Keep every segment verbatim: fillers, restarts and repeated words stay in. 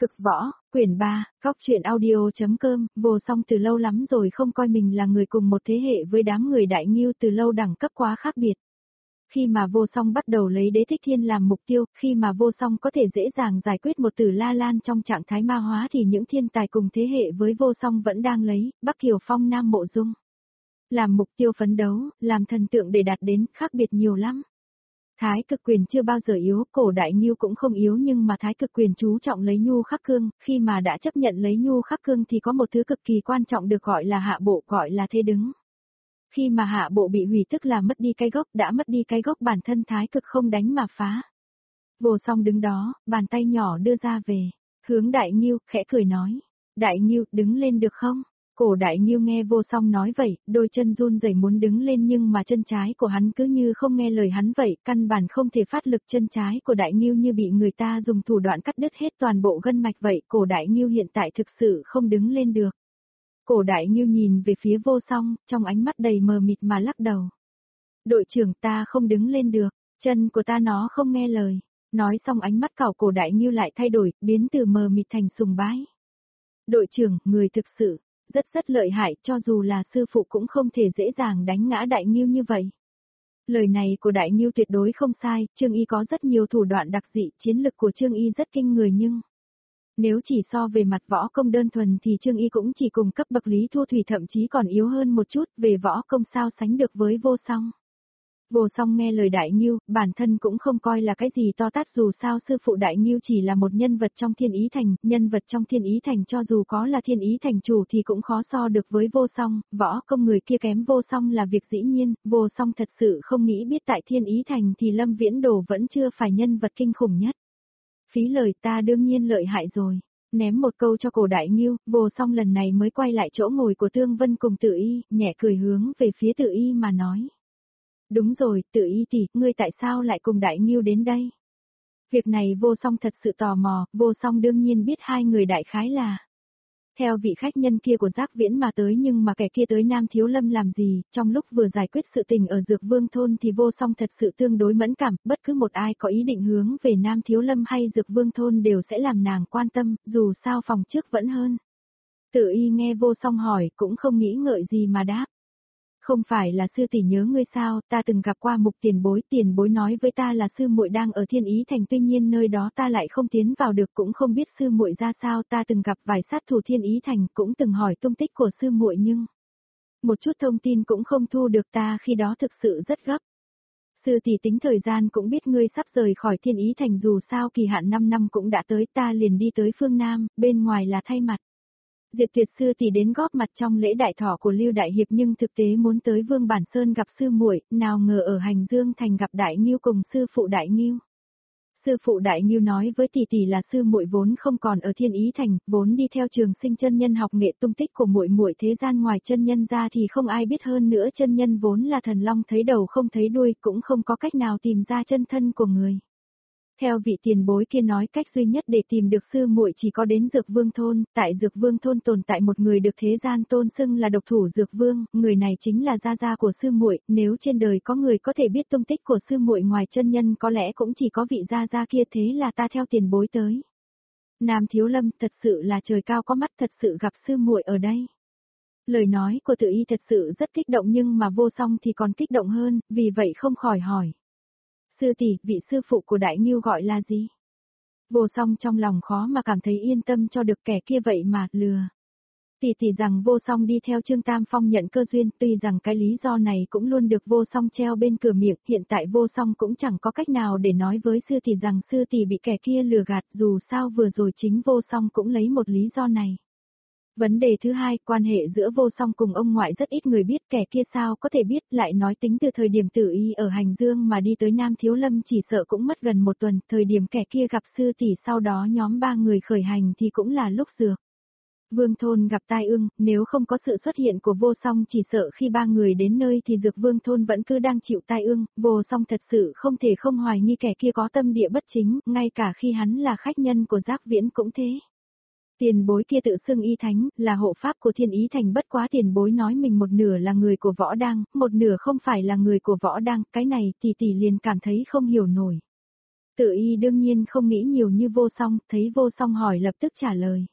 Cực võ, quyển ba, góc truyện audio.com, Vô Song từ lâu lắm rồi không coi mình là người cùng một thế hệ với đám người đại nghiêu, từ lâu đẳng cấp quá khác biệt. Khi mà Vô Song bắt đầu lấy Đế Thích Thiên làm mục tiêu, khi mà Vô Song có thể dễ dàng giải quyết một Tử La Lan trong trạng thái ma hóa thì những thiên tài cùng thế hệ với Vô Song vẫn đang lấy Bắc Kiều Phong, Nam Mộ Dung làm mục tiêu phấn đấu, làm thần tượng để đạt đến, khác biệt nhiều lắm. Thái Cực Quyền chưa bao giờ yếu, cổ đại nghiêu cũng không yếu, nhưng mà Thái Cực Quyền chú trọng lấy nhu khắc cương, khi mà đã chấp nhận lấy nhu khắc cương thì có một thứ cực kỳ quan trọng được gọi là hạ bộ, gọi là thế đứng. Khi mà hạ bộ bị hủy tức là mất đi cái gốc, đã mất đi cái gốc bản thân Thái Cực không đánh mà phá. Vô Song đứng đó, bàn tay nhỏ đưa ra về, hướng đại nghiêu, khẽ cười nói, đại nghiêu, đứng lên được không? Cổ đại nghiêu nghe Vô Song nói vậy, đôi chân run rẩy muốn đứng lên, nhưng mà chân trái của hắn cứ như không nghe lời hắn vậy, căn bản không thể phát lực. Chân trái của đại nghiêu như bị người ta dùng thủ đoạn cắt đứt hết toàn bộ gân mạch vậy, cổ đại nghiêu hiện tại thực sự không đứng lên được. Cổ đại nghiêu nhìn về phía Vô Song, trong ánh mắt đầy mờ mịt mà lắc đầu. Đội trưởng, ta không đứng lên được, chân của ta nó không nghe lời. Nói xong ánh mắt cảo cổ đại nghiêu lại thay đổi, biến từ mờ mịt thành sùng bái. Đội trưởng, người thực sự rất rất lợi hại, cho dù là sư phụ cũng không thể dễ dàng đánh ngã đại nghiêu như vậy. Lời này của đại nghiêu tuyệt đối không sai, Trương Y có rất nhiều thủ đoạn đặc dị, chiến lực của Trương Y rất kinh người, nhưng nếu chỉ so về mặt võ công đơn thuần thì Trương Y cũng chỉ cùng cấp bậc Lý Thu Thủy, thậm chí còn yếu hơn một chút, về võ công sao sánh được với Vô Song. Vô Song nghe lời đại nghiêu, bản thân cũng không coi là cái gì to tát, dù sao sư phụ đại nghiêu chỉ là một nhân vật trong Thiên Ý Thành, nhân vật trong Thiên Ý Thành cho dù có là Thiên Ý Thành chủ thì cũng khó so được với Vô Song, võ công người kia kém Vô Song là việc dĩ nhiên. Vô Song thật sự không nghĩ biết tại Thiên Ý Thành thì Lâm Viễn Đồ vẫn chưa phải nhân vật kinh khủng nhất. Phí lời, ta đương nhiên lợi hại rồi. Ném một câu cho cổ đại nghiêu, Vô Song lần này mới quay lại chỗ ngồi của Tương Vân cùng Tự Y, nhẹ cười hướng về phía Tự Y mà nói. Đúng rồi, Tự Y tỷ, ngươi tại sao lại cùng đại nghiêu đến đây? Việc này Vô Song thật sự tò mò. Vô Song đương nhiên biết hai người đại khái là theo vị khách nhân kia của Giác Viễn mà tới, nhưng mà kẻ kia tới Nam Thiếu Lâm làm gì? Trong lúc vừa giải quyết sự tình ở Dược Vương Thôn thì Vô Song thật sự tương đối mẫn cảm, bất cứ một ai có ý định hướng về Nam Thiếu Lâm hay Dược Vương Thôn đều sẽ làm nàng quan tâm, dù sao phòng trước vẫn hơn. Tự Y nghe Vô Song hỏi cũng không nghĩ ngợi gì mà đáp. Không phải là sư tỷ nhớ ngươi sao, ta từng gặp qua Mục tiền bối, tiền bối nói với ta là sư muội đang ở Thiên Ý Thành, tuy nhiên nơi đó ta lại không tiến vào được, cũng không biết sư muội ra sao. Ta từng gặp vài sát thủ Thiên Ý Thành, cũng từng hỏi tung tích của sư muội nhưng một chút thông tin cũng không thu được, ta khi đó thực sự rất gấp. Sư tỷ tính thời gian cũng biết ngươi sắp rời khỏi Thiên Ý Thành, dù sao kỳ hạn năm năm cũng đã tới, ta liền đi tới phương Nam, bên ngoài là thay mặt Diệt Tuyệt sư tỷ đến góp mặt trong lễ đại thọ của Lưu Đại Hiệp, nhưng thực tế muốn tới Vương Bản Sơn gặp sư muội, nào ngờ ở Hành Dương Thành gặp Đại Nghiêu cùng sư phụ Đại Nghiêu. Sư phụ Đại Nghiêu nói với tỷ tỷ là sư muội vốn không còn ở Thiên Ý Thành, vốn đi theo Trường Sinh chân nhân học nghệ, tung tích của muội muội thế gian ngoài chân nhân ra thì không ai biết hơn nữa, chân nhân vốn là thần long thấy đầu không thấy đuôi, cũng không có cách nào tìm ra chân thân của người. Theo vị tiền bối kia nói, cách duy nhất để tìm được sư muội chỉ có đến Dược Vương Thôn, tại Dược Vương Thôn tồn tại một người được thế gian tôn xưng là độc thủ Dược Vương, người này chính là gia gia của sư muội, nếu trên đời có người có thể biết tung tích của sư muội ngoài chân nhân có lẽ cũng chỉ có vị gia gia kia, thế là ta theo tiền bối tới Nam Thiếu Lâm, thật sự là trời cao có mắt, thật sự gặp sư muội ở đây. Lời nói của Tự Y thật sự rất kích động, nhưng mà Vô Song thì còn kích động hơn, vì vậy không khỏi hỏi. Sư tỷ, vị sư phụ của Đại Nghiêu gọi là gì? Vô Song trong lòng khó mà cảm thấy yên tâm cho được kẻ kia vậy mà lừa. Tỷ tỷ rằng Vô Song đi theo Trương Tam Phong nhận cơ duyên, tuy rằng cái lý do này cũng luôn được Vô Song treo bên cửa miệng, hiện tại Vô Song cũng chẳng có cách nào để nói với sư tỷ rằng sư tỷ bị kẻ kia lừa gạt, dù sao vừa rồi chính Vô Song cũng lấy một lý do này. Vấn đề thứ hai, quan hệ giữa Vô Song cùng ông ngoại rất ít người biết, kẻ kia sao có thể biết, lại nói tính từ thời điểm Tự Y ở Hành Dương mà đi tới Nam Thiếu Lâm chỉ sợ cũng mất gần một tuần, thời điểm kẻ kia gặp sư tỷ sau đó nhóm ba người khởi hành thì cũng là lúc Dược Vương Thôn gặp tai ương, nếu không có sự xuất hiện của Vô Song chỉ sợ khi ba người đến nơi thì Dược Vương Thôn vẫn cứ đang chịu tai ương. Vô Song thật sự không thể không hoài nghi kẻ kia có tâm địa bất chính, ngay cả khi hắn là khách nhân của Giác Viễn cũng thế. Tiền bối kia tự xưng Y Thánh, là hộ pháp của Thiên Ý Thành, bất quá tiền bối nói mình một nửa là người của Võ Đăng, một nửa không phải là người của Võ Đăng, cái này tỷ tỷ liền cảm thấy không hiểu nổi. Tự y đương nhiên không nghĩ nhiều như Vô Song, thấy Vô Song hỏi lập tức trả lời.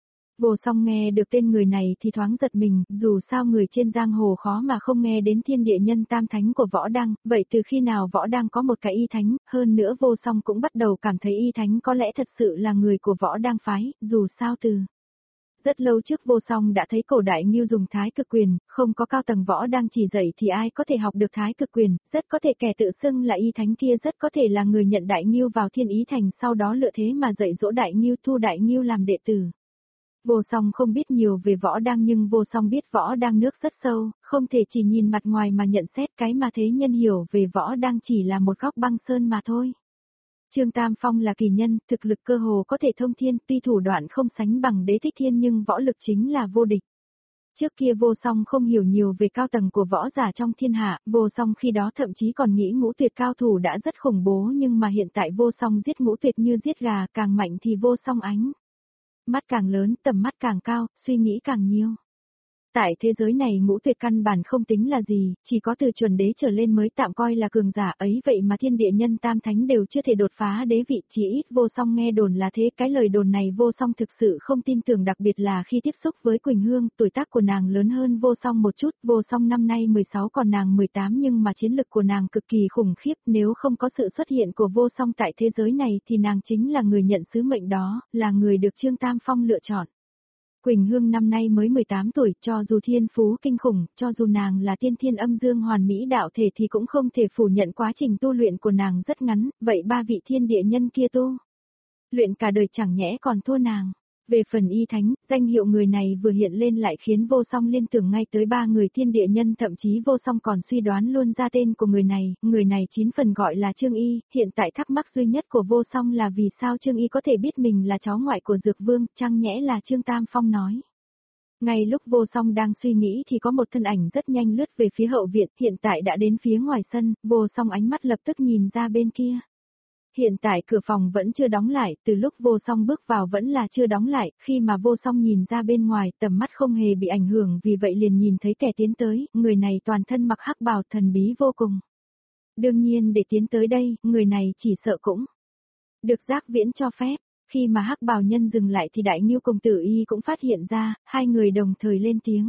Vô Song nghe được tên người này thì thoáng giật mình, dù sao người trên giang hồ khó mà không nghe đến thiên địa nhân tam thánh của Võ Đăng, vậy từ khi nào Võ Đăng có một cái y thánh, hơn nữa Vô Song cũng bắt đầu cảm thấy y thánh có lẽ thật sự là người của Võ Đăng phái, dù sao từ. Rất lâu trước Vô Song đã thấy cổ đại Ngưu dùng thái cực quyền, không có cao tầng Võ Đăng chỉ dạy thì ai có thể học được thái cực quyền, rất có thể kẻ tự xưng là y thánh kia rất có thể là người nhận đại Ngưu vào Thiên Ý Thành sau đó lựa thế mà dạy dỗ đại Ngưu thu đại Ngưu làm đệ tử. Vô Song không biết nhiều về Võ Đăng nhưng Vô Song biết Võ Đăng nước rất sâu, không thể chỉ nhìn mặt ngoài mà nhận xét cái mà thế nhân hiểu về Võ Đăng chỉ là một góc băng sơn mà thôi. Trương Tam Phong là kỳ nhân, thực lực cơ hồ có thể thông thiên, tuy thủ đoạn không sánh bằng Đế Thích Thiên nhưng võ lực chính là vô địch. Trước kia Vô Song không hiểu nhiều về cao tầng của võ giả trong thiên hạ, Vô Song khi đó thậm chí còn nghĩ ngũ tuyệt cao thủ đã rất khủng bố nhưng mà hiện tại Vô Song giết ngũ tuyệt như giết gà, càng mạnh thì Vô Song ánh mắt càng lớn, tầm mắt càng cao, suy nghĩ càng nhiều. Tại thế giới này ngũ tuyệt căn bản không tính là gì, chỉ có từ chuẩn đế trở lên mới tạm coi là cường giả ấy vậy mà thiên địa nhân tam thánh đều chưa thể đột phá đế vị, chỉ ít Vô Song nghe đồn là thế, cái lời đồn này Vô Song thực sự không tin tưởng, đặc biệt là khi tiếp xúc với Quỳnh Hương, tuổi tác của nàng lớn hơn Vô Song một chút, Vô Song năm nay mười sáu còn nàng mười tám nhưng mà chiến lực của nàng cực kỳ khủng khiếp, nếu không có sự xuất hiện của Vô Song tại thế giới này thì nàng chính là người nhận sứ mệnh đó, là người được Trương Tam Phong lựa chọn. Quỳnh Hương năm nay mới mười tám tuổi, cho dù thiên phú kinh khủng, cho dù nàng là tiên thiên âm dương hoàn mỹ đạo thể thì cũng không thể phủ nhận quá trình tu luyện của nàng rất ngắn, vậy ba vị thiên địa nhân kia tu luyện cả đời chẳng nhẽ còn thua nàng. Về phần y thánh, danh hiệu người này vừa hiện lên lại khiến Vô Song liên tưởng ngay tới ba người thiên địa nhân, thậm chí Vô Song còn suy đoán luôn ra tên của người này, người này chín phần gọi là Trương Y, hiện tại thắc mắc duy nhất của Vô Song là vì sao Trương Y có thể biết mình là cháu ngoại của Dược Vương, chẳng nhẽ là Trương Tam Phong nói. Ngay lúc Vô Song đang suy nghĩ thì có một thân ảnh rất nhanh lướt về phía hậu viện, hiện tại đã đến phía ngoài sân, Vô Song ánh mắt lập tức nhìn ra bên kia. Hiện tại cửa phòng vẫn chưa đóng lại, từ lúc Vô Song bước vào vẫn là chưa đóng lại, khi mà Vô Song nhìn ra bên ngoài, tầm mắt không hề bị ảnh hưởng vì vậy liền nhìn thấy kẻ tiến tới, người này toàn thân mặc hắc bào thần bí vô cùng. Đương nhiên để tiến tới đây, người này chỉ sợ cũng được Giác Viễn cho phép, khi mà hắc bào nhân dừng lại thì Đại Ngưu cùng Tử Y cũng phát hiện ra, hai người đồng thời lên tiếng.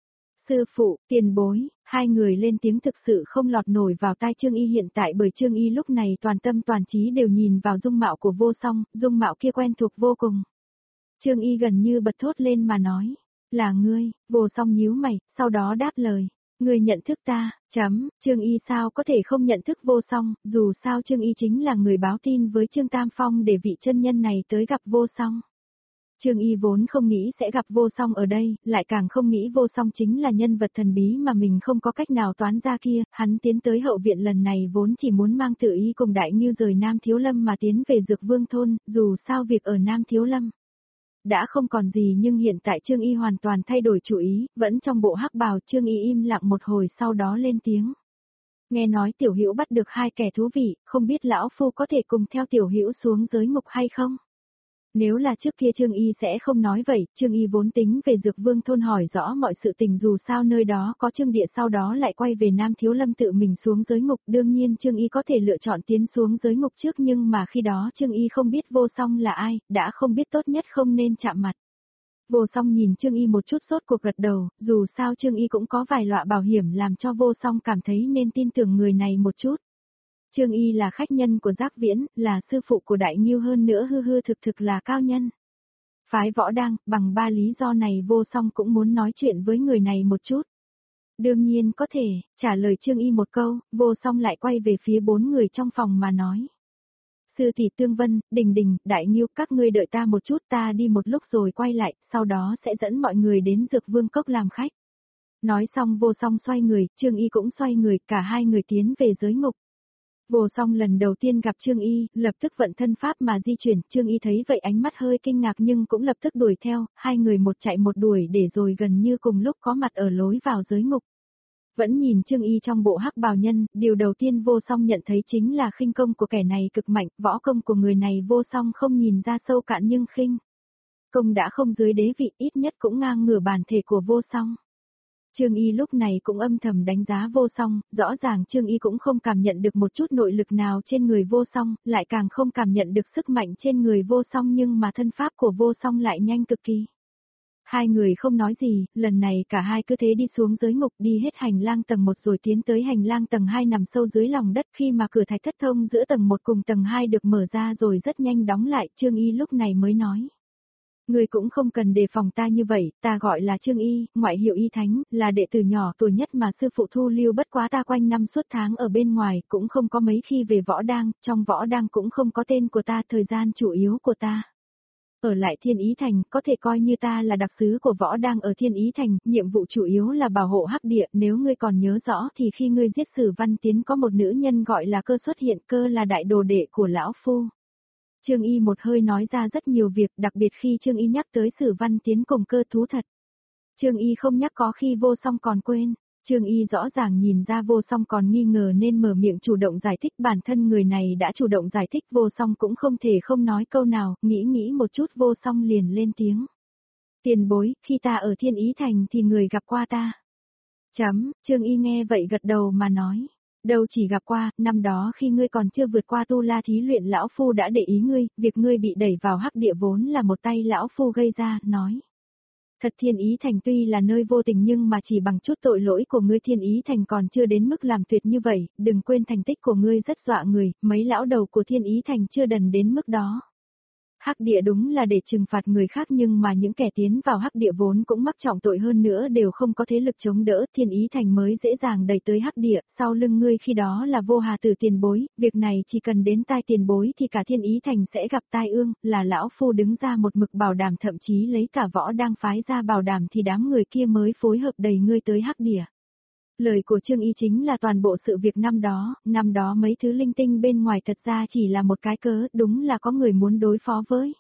Sư phụ, tiền bối, hai người lên tiếng thực sự không lọt nổi vào tai Trương Y hiện tại bởi Trương Y lúc này toàn tâm toàn trí đều nhìn vào dung mạo của Vô Song, dung mạo kia quen thuộc vô cùng. Trương Y gần như bật thốt lên mà nói, là ngươi, Vô Song nhíu mày, sau đó đáp lời, ngươi nhận thức ta, chấm, Trương Y sao có thể không nhận thức Vô Song, dù sao Trương Y chính là người báo tin với Trương Tam Phong để vị chân nhân này tới gặp Vô Song. Trương Y vốn không nghĩ sẽ gặp Vô Song ở đây, lại càng không nghĩ Vô Song chính là nhân vật thần bí mà mình không có cách nào toán ra kia, hắn tiến tới hậu viện lần này vốn chỉ muốn mang Tử Y cùng Đại Ngưu rời Nam Thiếu Lâm mà tiến về Dược Vương Thôn, dù sao việc ở Nam Thiếu Lâm đã không còn gì nhưng hiện tại Trương Y hoàn toàn thay đổi chủ ý, vẫn trong bộ hắc bào. Trương Y im lặng một hồi sau đó lên tiếng. Nghe nói Tiểu Hữu bắt được hai kẻ thú vị, không biết lão phu có thể cùng theo Tiểu Hữu xuống giới ngục hay không? Nếu là trước kia Trương Y sẽ không nói vậy, Trương Y vốn tính về Dược Vương Thôn hỏi rõ mọi sự tình dù sao nơi đó có Trương Địa sau đó lại quay về Nam Thiếu Lâm tự mình xuống giới ngục, đương nhiên Trương Y có thể lựa chọn tiến xuống giới ngục trước nhưng mà khi đó Trương Y không biết Vô Song là ai, đã không biết tốt nhất không nên chạm mặt. Vô Song nhìn Trương Y một chút sốt cuộc gật đầu, dù sao Trương Y cũng có vài loại bảo hiểm làm cho Vô Song cảm thấy nên tin tưởng người này một chút. Trương Y là khách nhân của Giác Viễn, là sư phụ của Đại Ngưu hơn nữa hư hư thực thực là cao nhân. Phái Võ Đăng, bằng ba lý do này Vô Song cũng muốn nói chuyện với người này một chút. Đương nhiên có thể, trả lời Trương Y một câu, Vô Song lại quay về phía bốn người trong phòng mà nói. Sư tỷ Tương Vân, Đình Đình, Đại Ngưu, các ngươi đợi ta một chút, ta đi một lúc rồi quay lại, sau đó sẽ dẫn mọi người đến Dược Vương Cốc làm khách. Nói xong Vô Song xoay người, Trương Y cũng xoay người, cả hai người tiến về giới ngục. Vô Song lần đầu tiên gặp Trương Y, lập tức vận thân pháp mà di chuyển, Trương Y thấy vậy ánh mắt hơi kinh ngạc nhưng cũng lập tức đuổi theo, hai người một chạy một đuổi để rồi gần như cùng lúc có mặt ở lối vào giới ngục. Vẫn nhìn Trương Y trong bộ hắc bào nhân, điều đầu tiên Vô Song nhận thấy chính là khinh công của kẻ này cực mạnh, võ công của người này Vô Song không nhìn ra sâu cạn nhưng khinh công đã không dưới đế vị, ít nhất cũng ngang ngửa bản thể của Vô Song. Trương Y lúc này cũng âm thầm đánh giá Vô Song, rõ ràng Trương Y cũng không cảm nhận được một chút nội lực nào trên người Vô Song, lại càng không cảm nhận được sức mạnh trên người Vô Song nhưng mà thân pháp của Vô Song lại nhanh cực kỳ. Hai người không nói gì, lần này cả hai cứ thế đi xuống giới ngục đi hết hành lang tầng một rồi tiến tới hành lang tầng hai nằm sâu dưới lòng đất khi mà cửa thạch thất thông giữa tầng một cùng tầng hai được mở ra rồi rất nhanh đóng lại, Trương Y lúc này mới nói. Người cũng không cần đề phòng ta như vậy, ta gọi là Trương Y, ngoại hiệu Y Thánh, là đệ tử nhỏ tuổi nhất mà sư phụ thu lưu bất quá ta quanh năm suốt tháng ở bên ngoài, cũng không có mấy khi về võ đang, trong võ đang cũng không có tên của ta, thời gian chủ yếu của ta. Ở lại Thiên Ý Thành, có thể coi như ta là đặc sứ của võ đang ở Thiên Ý Thành, nhiệm vụ chủ yếu là bảo hộ hắc địa, nếu ngươi còn nhớ rõ thì khi ngươi giết Sử Văn Tiến có một nữ nhân gọi là Cơ xuất hiện, Cơ là đại đồ đệ của lão phu. Trương Y một hơi nói ra rất nhiều việc, đặc biệt khi Trương Y nhắc tới Sử Văn Tiến cùng Cơ thú thật. Trương Y không nhắc có khi Vô Song còn quên. Trương Y rõ ràng nhìn ra Vô Song còn nghi ngờ nên mở miệng chủ động giải thích, bản thân người này đã chủ động giải thích, Vô Song cũng không thể không nói câu nào, nghĩ nghĩ một chút Vô Song liền lên tiếng. Tiền bối, khi ta ở Thiên Ý Thành thì người gặp qua ta. Chấm, Trương Y nghe vậy gật đầu mà nói. Đâu chỉ gặp qua, năm đó khi ngươi còn chưa vượt qua tu la thí luyện lão phu đã để ý ngươi, việc ngươi bị đẩy vào hắc địa vốn là một tay lão phu gây ra, nói. Thật Thiên Ý Thành tuy là nơi vô tình nhưng mà chỉ bằng chút tội lỗi của ngươi Thiên Ý Thành còn chưa đến mức làm tuyệt như vậy, đừng quên thành tích của ngươi rất dọa người, mấy lão đầu của Thiên Ý Thành chưa đần đến mức đó. Hắc địa đúng là để trừng phạt người khác nhưng mà những kẻ tiến vào hắc địa vốn cũng mắc trọng tội hơn nữa đều không có thế lực chống đỡ, Thiên Ý Thành mới dễ dàng đẩy tới hắc địa, sau lưng ngươi khi đó là Vô Hà Tử tiền bối, việc này chỉ cần đến tai tiền bối thì cả Thiên Ý Thành sẽ gặp tai ương, là lão phu đứng ra một mực bảo đảm, thậm chí lấy cả võ đang phái ra bảo đảm thì đám người kia mới phối hợp đẩy ngươi tới hắc địa. Lời của Trương Y chính là toàn bộ sự việc năm đó, năm đó mấy thứ linh tinh bên ngoài thật ra chỉ là một cái cớ, đúng là có người muốn đối phó với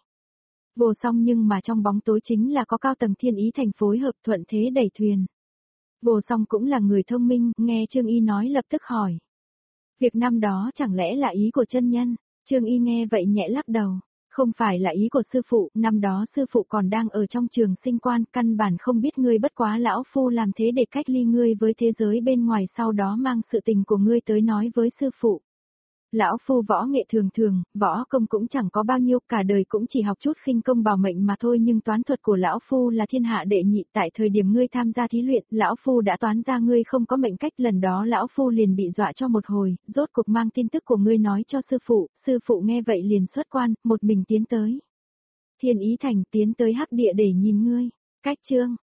Vô Song nhưng mà trong bóng tối chính là có cao tầng Thiên Ý Thành phối hợp thuận thế đẩy thuyền. Vô Song cũng là người thông minh, nghe Trương Y nói lập tức hỏi. Việc năm đó chẳng lẽ là ý của chân nhân? Trương Y nghe vậy nhẹ lắc đầu. Không phải là ý của sư phụ, năm đó sư phụ còn đang ở trong trường sinh quan, căn bản không biết ngươi, bất quá lão phu làm thế để cách ly ngươi với thế giới bên ngoài, sau đó mang sự tình của ngươi tới nói với sư phụ. Lão phu võ nghệ thường thường, võ công cũng chẳng có bao nhiêu, cả đời cũng chỉ học chút khinh công bảo mệnh mà thôi, nhưng toán thuật của lão phu là thiên hạ đệ nhị, tại thời điểm ngươi tham gia thí luyện, lão phu đã toán ra ngươi không có mệnh cách, lần đó lão phu liền bị dọa cho một hồi, rốt cuộc mang tin tức của ngươi nói cho sư phụ, sư phụ nghe vậy liền xuất quan, một mình tiến tới Thiên Ý Thành, tiến tới hắc địa để nhìn ngươi. Cách chương